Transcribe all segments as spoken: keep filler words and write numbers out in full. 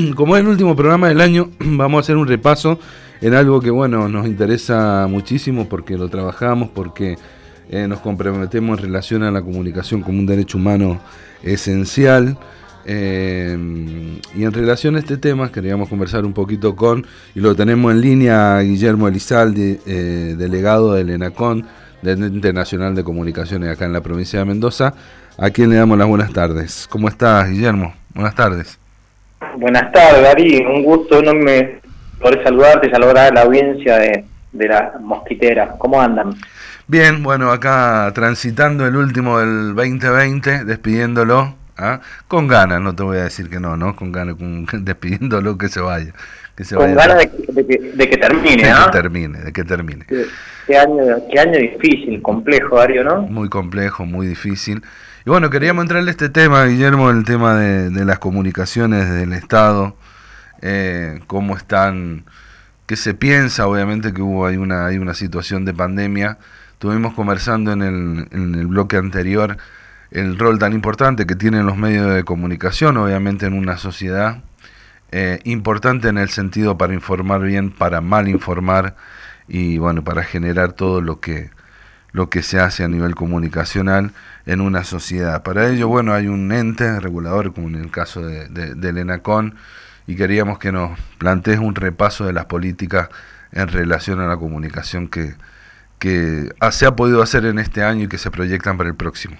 como es el último programa del año, vamos a hacer un repaso en algo que, bueno, nos interesa muchísimo porque lo trabajamos, porque eh, nos comprometemos en relación a la comunicación como un derecho humano esencial. Eh, y en relación a este tema queríamos conversar un poquito con, y lo tenemos en línea, Guillermo Elizalde, eh, delegado del ENACON, del Ente Nacional de Comunicaciones acá en la provincia de Mendoza, a quien le damos las buenas tardes. ¿Cómo estás, Guillermo? Buenas tardes. Buenas tardes, Darí, un gusto enorme poder saludarte y saludar a la audiencia de, de la Mosquitera. ¿Cómo andan? Bien, bueno, acá transitando el último del veinte veinte, despidiéndolo, ¿ah? Con ganas, no te voy a decir que no, ¿no? Con ganas, con, despidiéndolo que se vaya. Que se con vaya ganas de, de, de, de que termine, ¿no? De que termine, de que termine. Qué, qué, año, qué año difícil, complejo, Darío, ¿no? Muy complejo, muy difícil. Y bueno, queríamos entrarle a este tema, Guillermo, el tema de, de las comunicaciones del Estado, eh, cómo están, qué se piensa, obviamente que hubo hay una, hay una situación de pandemia. Estuvimos conversando en el, en el bloque anterior el rol tan importante que tienen los medios de comunicación, obviamente en una sociedad, eh, importante en el sentido para informar bien, para mal informar y bueno, para generar todo lo que lo que se hace a nivel comunicacional en una sociedad. Para ello, bueno, hay un ente regulador, como en el caso de, de, del ENACON, y queríamos que nos plantees un repaso de las políticas en relación a la comunicación que, que se ha podido hacer en este año y que se proyectan para el próximo.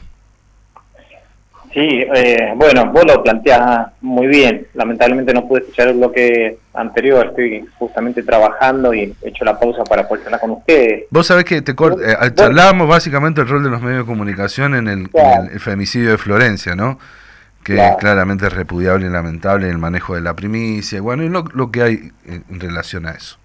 Sí, eh, bueno, vos lo planteás muy bien. Lamentablemente no pude escuchar el bloque anterior, estoy justamente trabajando y he hecho la pausa para poder hablar con ustedes. Vos sabés que te cort- eh, charlábamos básicamente el rol de los medios de comunicación en el, claro. en el femicidio de Florencia, ¿no? Que claro. es claramente repudiable y lamentable el manejo de la primicia, y bueno, y lo, lo que hay en relación a eso.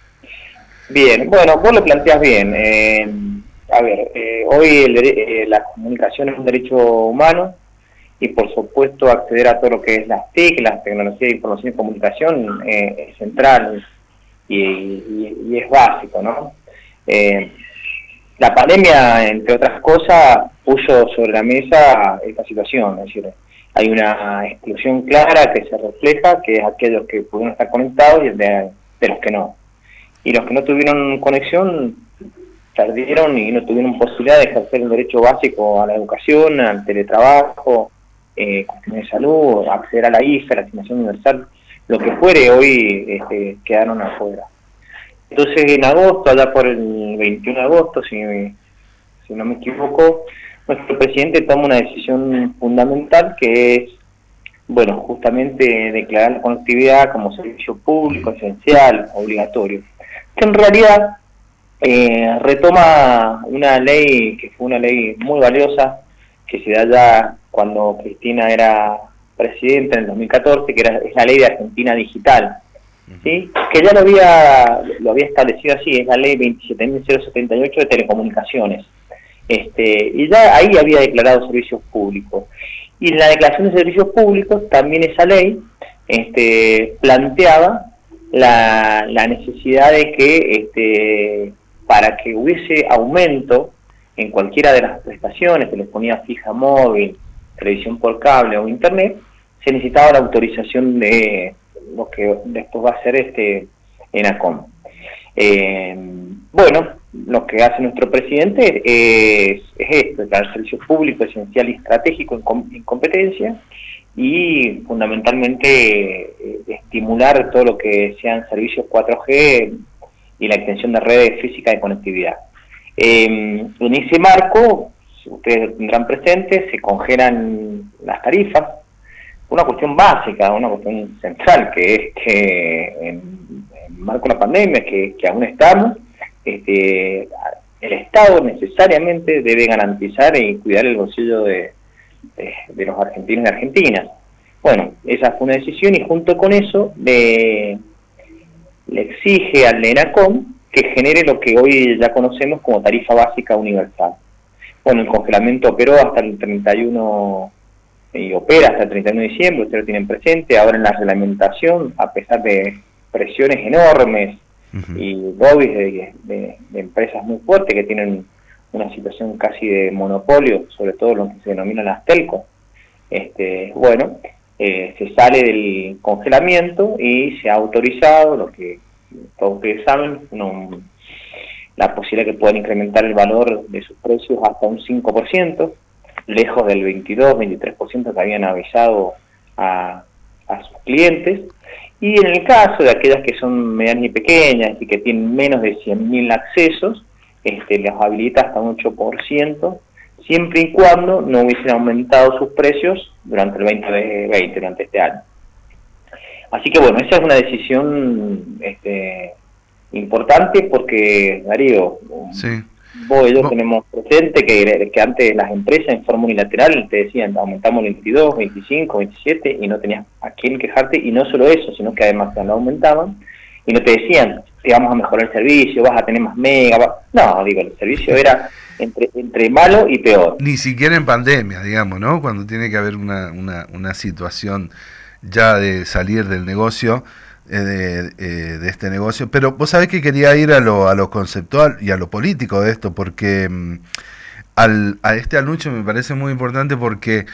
Bien, bueno, vos lo planteás bien. Eh, a ver, eh, hoy el, eh, la comunicación es un derecho humano, y por supuesto acceder a todo lo que es las T I C, las tecnologías de información y comunicación, eh, es central y, y, y es básico, ¿no? Eh, la pandemia, entre otras cosas, puso sobre la mesa esta situación, es decir, hay una exclusión clara que se refleja, que es aquellos que pudieron estar conectados y el de, de los que no. Y los que no tuvieron conexión perdieron y no tuvieron posibilidad de ejercer el derecho básico a la educación, al teletrabajo, Eh, cuestiones de salud, acceder a la I F E, a la asignación universal, lo que fuere, hoy este, quedaron afuera. Entonces en agosto, allá por el veintiuno de agosto, si, si no me equivoco, nuestro presidente toma una decisión fundamental que es, bueno, justamente declarar la conectividad como servicio público, esencial, obligatorio. Que en realidad eh, retoma una ley que fue una ley muy valiosa, que se da ya cuando Cristina era presidenta en el dos mil catorce, que era, es la ley de Argentina Digital, ¿sí? Que ya lo había lo había establecido así, es la ley veintisiete mil setenta y ocho de telecomunicaciones, este y ya ahí había declarado servicios públicos. Y en la declaración de servicios públicos también esa ley este, planteaba la, la necesidad de que este, para que hubiese aumento en cualquiera de las prestaciones, telefonía fija móvil, televisión por cable o internet, se necesitaba la autorización de lo que después va a ser este ENACOM. Eh, bueno, lo que hace nuestro presidente es, es esto, declarar servicio público esencial y estratégico en, com en competencia y fundamentalmente eh, estimular todo lo que sean servicios cuatro G y la extensión de redes físicas de conectividad. Eh, en ese marco, si ustedes tendrán presente, se congelan las tarifas, una cuestión básica, una cuestión central, que es que en, en marco de la pandemia, que, que aún estamos, este, el Estado necesariamente debe garantizar y cuidar el bolsillo de, de, de los argentinos y argentinas. Bueno, esa fue una decisión y junto con eso le, le exige al ENACOM que genere lo que hoy ya conocemos como tarifa básica universal. Bueno, el congelamiento operó hasta el treinta y uno, y opera hasta el treinta y uno de diciembre, ustedes lo tienen presente. Ahora en la reglamentación, a pesar de presiones enormes uh-huh. y lobbies de, de, de empresas muy fuertes que tienen una situación casi de monopolio, sobre todo lo que se denomina las telcos, este, bueno, eh, se sale del congelamiento y se ha autorizado, lo que todos ustedes saben, no, la posibilidad que puedan incrementar el valor de sus precios hasta un cinco por ciento, lejos del veintidós, veintitrés por ciento que habían avisado a, a sus clientes. Y en el caso de aquellas que son medianas y pequeñas y que tienen menos de cien mil accesos, este, les habilita hasta un ocho por ciento, siempre y cuando no hubiesen aumentado sus precios durante el veinte veinte, durante este año. Así que bueno, esa es una decisión este, importante porque, Darío, sí. vos y yo tenemos presente que, que antes las empresas en forma unilateral te decían aumentamos el veintidós, veinticinco, veintisiete y no tenías a quién quejarte, y no solo eso, sino que además te lo aumentaban y no te decían te vamos a mejorar el servicio, vas a tener más mega, va... no, digo, el servicio era entre entre malo y peor. Ni siquiera en pandemia, digamos, ¿no? Cuando tiene que haber una, una, una situación ya de salir del negocio, eh, de, eh, de este negocio, pero vos sabés que quería ir a lo, a lo conceptual y a lo político de esto, porque mm, al, a este anuncio me parece muy importante porque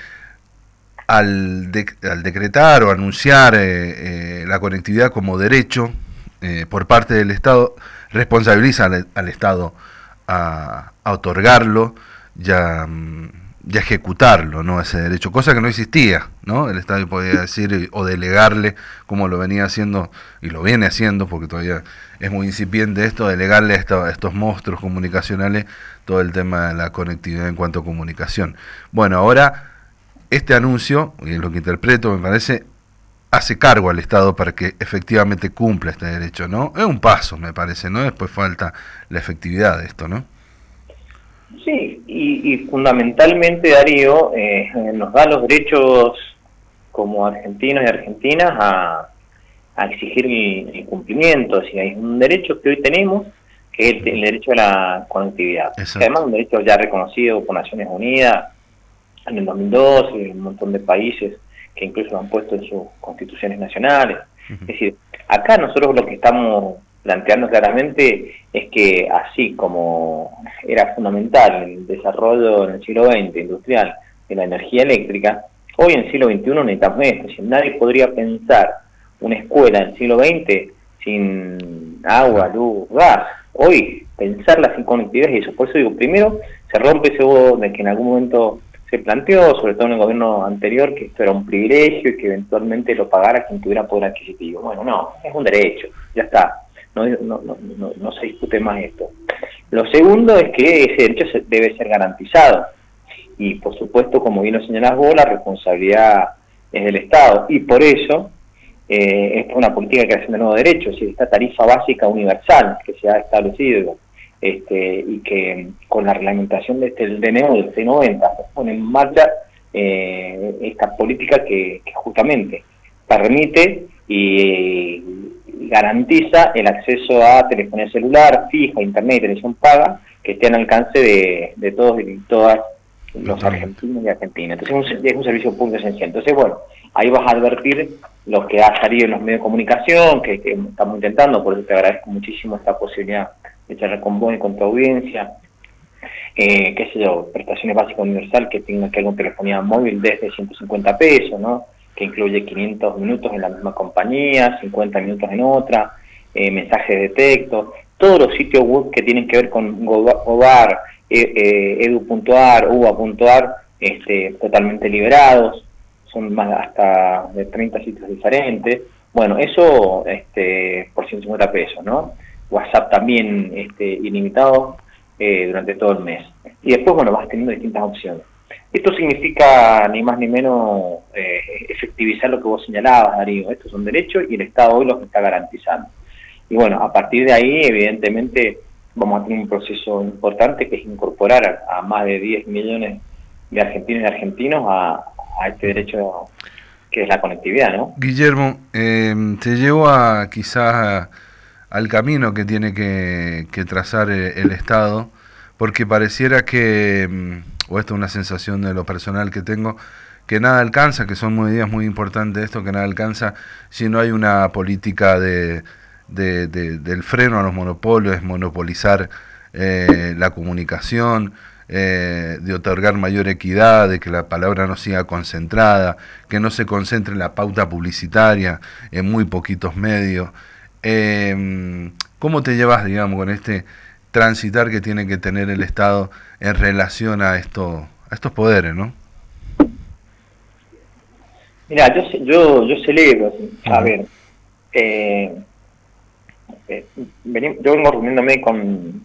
al, de, al decretar o anunciar eh, eh, la conectividad como derecho eh, por parte del Estado, responsabiliza al, al Estado a, a otorgarlo y a, y a ejecutarlo, ¿no? Ese derecho, cosa que no existía, ¿no? El Estado podía decir o delegarle, como lo venía haciendo y lo viene haciendo, porque todavía es muy incipiente esto, delegarle a, esto, a estos monstruos comunicacionales todo el tema de la conectividad en cuanto a comunicación. Bueno, ahora este anuncio, y es lo que interpreto, me parece, hace cargo al Estado para que efectivamente cumpla este derecho, ¿no? Es un paso, me parece, ¿no? Después falta la efectividad de esto, ¿no? Sí, y, y fundamentalmente, Darío, eh, nos da los derechos como argentinos y argentinas a, a exigir el, el cumplimiento. Si hay un derecho que hoy tenemos, que es el, el derecho a la conectividad. Que además es un derecho ya reconocido por Naciones Unidas en el dos mil dos, y un montón de países que incluso lo han puesto en sus constituciones nacionales. Uh-huh. Es decir, acá nosotros lo que estamos planteando claramente es que así como era fundamental el desarrollo en el siglo veinte industrial de la energía eléctrica, hoy en el siglo veintiuno necesitamos esto. Si nadie podría pensar una escuela en el siglo veinte sin agua, luz, gas. Hoy pensarla sin conectividad es eso. Por eso digo, primero se rompe ese huevo de que en algún momento se planteó, sobre todo en el gobierno anterior, que esto era un privilegio y que eventualmente lo pagara quien tuviera poder adquisitivo. Bueno, no, es un derecho, ya está. No, no, no, no, no se discute más esto. Lo segundo es que ese derecho se, debe ser garantizado. Y por supuesto, como bien lo señalás vos, la responsabilidad es del Estado. Y por eso eh, es una política de creación de nuevos derechos, es decir, esta tarifa básica universal que se ha establecido este, y que con la reglamentación de este, del D N O del C noventa se pone en marcha eh, esta política que, que justamente permite y garantiza el acceso a telefonía celular, fija, internet y televisión paga, que esté al alcance de, de todos y todas los argentinos y argentinas. Entonces es un, es un servicio público esencial. Entonces, bueno, ahí vas a advertir lo que ha salido en los medios de comunicación, que, que estamos intentando, por eso te agradezco muchísimo esta posibilidad de charlar con vos y con tu audiencia. Eh, qué sé yo, prestaciones básicas universal que tenga que ver con telefonía móvil desde ciento cincuenta pesos, ¿no? Que incluye quinientos minutos en la misma compañía, cincuenta minutos en otra, eh, mensajes de texto, todos los sitios web que tienen que ver con Gobar, eh, eh, edu punto ar, uva punto ar, este, totalmente liberados, son más hasta de treinta sitios diferentes. Bueno, eso este, por ciento cincuenta pesos, ¿no? WhatsApp también este, ilimitado eh, durante todo el mes. Y después, bueno, vas teniendo distintas opciones. Esto significa ni más ni menos eh, efectivizar lo que vos señalabas, Darío. Estos son derechos y el Estado hoy los está garantizando. Y bueno, a partir de ahí, evidentemente, vamos a tener un proceso importante que es incorporar a, a más de diez millones de argentinos y argentinos a, a este derecho que es la conectividad, ¿no? Guillermo, eh, te llevo a quizás al camino que tiene que, que trazar el Estado, porque pareciera que, o esta es una sensación de lo personal que tengo, que nada alcanza, que son medidas muy importantes esto, que nada alcanza si no hay una política de, de, de del freno a los monopolios, monopolizar eh, la comunicación, eh, de otorgar mayor equidad, de que la palabra no siga concentrada, que no se concentre la pauta publicitaria en muy poquitos medios. Eh, ¿Cómo te llevas, digamos, con este transitar que tiene que tener el Estado en relación a esto, a estos poderes, ¿no? Mira, yo yo yo celebro, a ver, eh, eh, vení, yo vengo reuniéndome con,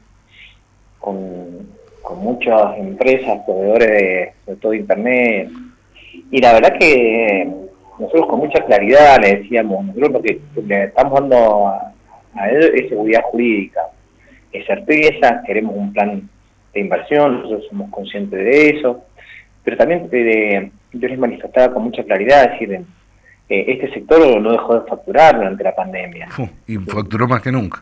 con con muchas empresas, proveedores de, sobre todo de internet, y la verdad que nosotros con mucha claridad le decíamos, nosotros lo que le estamos dando a, a ellos es seguridad jurídica, es certeza, queremos un plan de inversión, nosotros somos conscientes de eso, pero también de, yo les manifestaba con mucha claridad, es decir, eh, este sector no dejó de facturar durante la pandemia. Uf, y facturó más que nunca.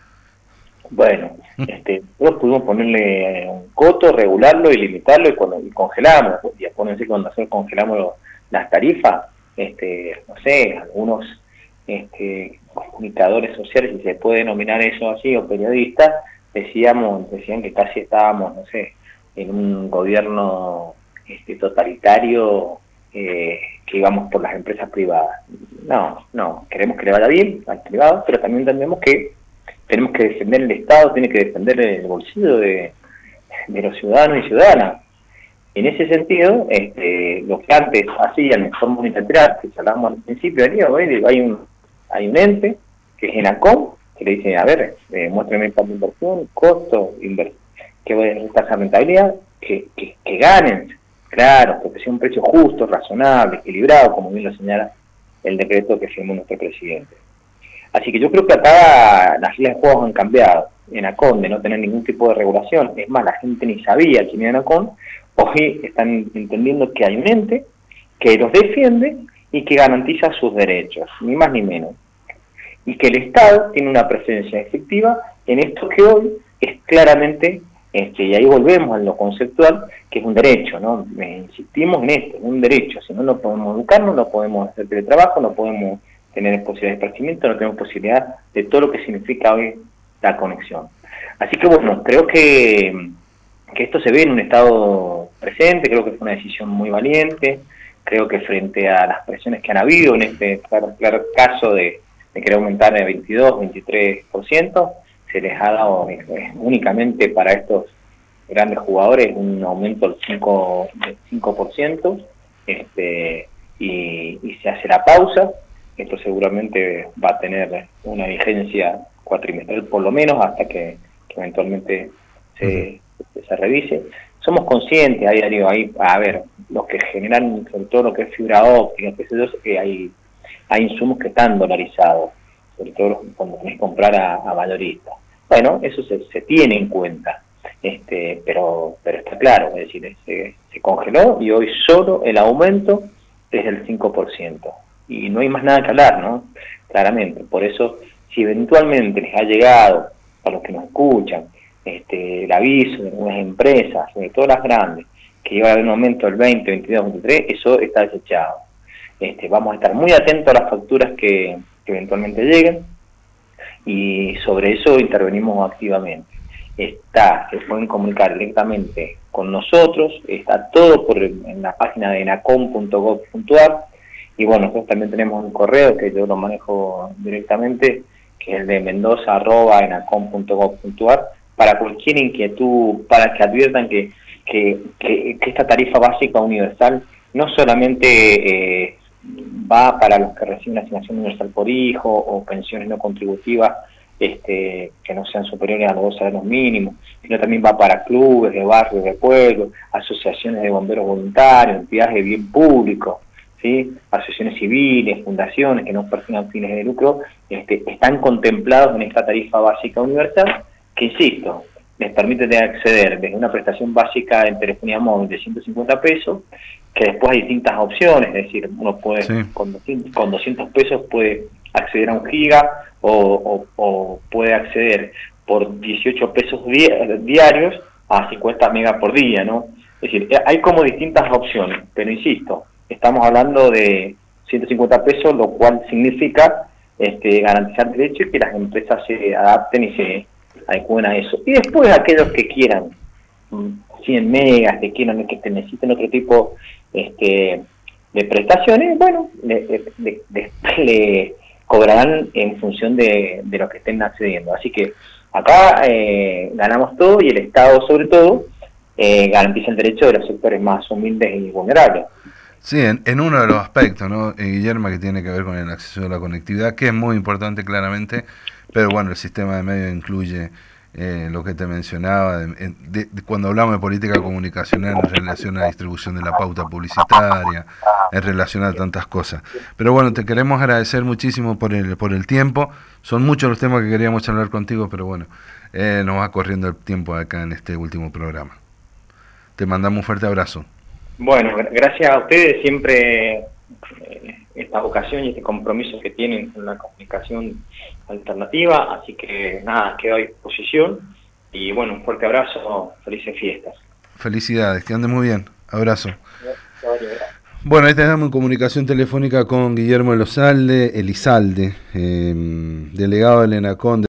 Bueno, este, nosotros pudimos ponerle un coto, regularlo y limitarlo y, cuando, y congelamos, y acuérdense cuando nosotros congelamos lo, las tarifas, este, no sé, algunos este, comunicadores sociales, si se puede denominar eso así, o periodistas, decíamos, decían que casi estábamos, no sé, en un gobierno este, totalitario eh, que íbamos por las empresas privadas. No, no, queremos que le vaya bien al privado, pero también entendemos que tenemos que defender el Estado, tiene que defender el bolsillo de, de los ciudadanos y ciudadanas. En ese sentido, este, lo que antes hacían de forma unilateral, que hablábamos al principio, hay un, hay un ente, que es ENACOM, que le dice, a ver, eh, muéstrame el plan de inversión, costo, inver que voy a tasa de rentabilidad, que, que, que ganen, claro, porque sea un precio justo, razonable, equilibrado, como bien lo señala el decreto que firmó nuestro presidente. Así que yo creo que acá las reglas de juego han cambiado. ENACOM, de no tener ningún tipo de regulación, es más, la gente ni sabía quién era ENACOM, hoy están entendiendo que hay un ente que los defiende y que garantiza sus derechos, ni más ni menos. Y que el Estado tiene una presencia efectiva en esto que hoy es claramente, este, y ahí volvemos a lo conceptual, que es un derecho, ¿no? Eh, insistimos en esto, es un derecho, si no, no podemos educarnos, no podemos hacer teletrabajo, no podemos tener posibilidad de esparcimiento, no tenemos posibilidad de todo lo que significa hoy la conexión. Así que bueno, creo que, que esto se ve en un estado presente, creo que fue una decisión muy valiente, creo que frente a las presiones que han habido en este claro, claro caso de, de querer aumentar de veintidós, veintitrés por ciento, se les ha dado eh, únicamente para estos grandes jugadores un aumento del cinco por ciento, este, y, y se hace la pausa. Esto seguramente va a tener una vigencia cuatrimestral por lo menos hasta que, que eventualmente se, se revise. Somos conscientes, ahí, Darío, ahí, a ver, los que generan sobre todo lo que es fibra óptica, qué sé yo, que hay, hay insumos que están dolarizados, sobre todo cuando tenés que comprar a, a mayoristas. Bueno, eso se, se tiene en cuenta, este, pero, pero está claro, es decir, se, se congeló y hoy solo el aumento es del cinco por ciento. Y no hay más nada que hablar, ¿no? Claramente. Por eso, si eventualmente les ha llegado, a los que nos escuchan, este, el aviso de algunas empresas, sobre todo las grandes, que iba a haber un aumento del veinte, veintidós, veintitrés, eso está desechado. Este, vamos a estar muy atentos a las facturas que, que eventualmente lleguen, y sobre eso intervenimos activamente. Está, se pueden comunicar directamente con nosotros, está todo por en la página de enacom punto gob punto ar. Y bueno, nosotros también tenemos un correo que yo lo manejo directamente, que es el de mendoza arroba enacom punto gob punto ar, para cualquier inquietud, para que adviertan que, que, que, que esta tarifa básica universal no solamente eh, va para los que reciben asignación universal por hijo o pensiones no contributivas este, que no sean superiores a los dos salarios mínimos, sino también va para clubes de barrios, de pueblos, asociaciones de bomberos voluntarios, entidades de bien público, ¿sí? Asociaciones civiles, fundaciones que no persigan fines de lucro, este, están contemplados en esta tarifa básica universal, que insisto, les permite acceder desde una prestación básica en telefonía móvil de ciento cincuenta pesos, que después hay distintas opciones, es decir, uno puede, sí. con, doscientos, con doscientos pesos puede acceder a un giga, o, o, o puede acceder por dieciocho pesos di diarios a cincuenta megas por día, ¿no? Es decir, hay como distintas opciones, pero insisto, estamos hablando de ciento cincuenta pesos, lo cual significa este, garantizar derechos y que las empresas se adapten y se adecúen a eso. Y después aquellos que quieran cien megas, te quieren que te necesiten otro tipo este, de prestaciones, bueno, le, le, le, le cobrarán en función de, de lo que estén accediendo. Así que acá eh, ganamos todo y el Estado sobre todo eh, garantiza el derecho de los sectores más humildes y vulnerables. Sí, en, en uno de los aspectos, ¿no, eh, Guillermo, que tiene que ver con el acceso a la conectividad, que es muy importante claramente, pero bueno, el sistema de medios incluye eh, lo que te mencionaba, de, de, de, cuando hablamos de política comunicacional en relación a la distribución de la pauta publicitaria, en relación a tantas cosas. Pero bueno, te queremos agradecer muchísimo por el, por el tiempo, son muchos los temas que queríamos hablar contigo, pero bueno, eh, nos va corriendo el tiempo acá en este último programa. Te mandamos un fuerte abrazo. Bueno, gracias a ustedes, siempre eh, esta vocación y este compromiso que tienen con la comunicación alternativa, así que nada, quedo a disposición y bueno, un fuerte abrazo, felices fiestas. Felicidades, que anden muy bien, abrazo. Bueno, ahí tenemos en comunicación telefónica con Guillermo Elizalde, Elizalde eh, delegado del ENACON.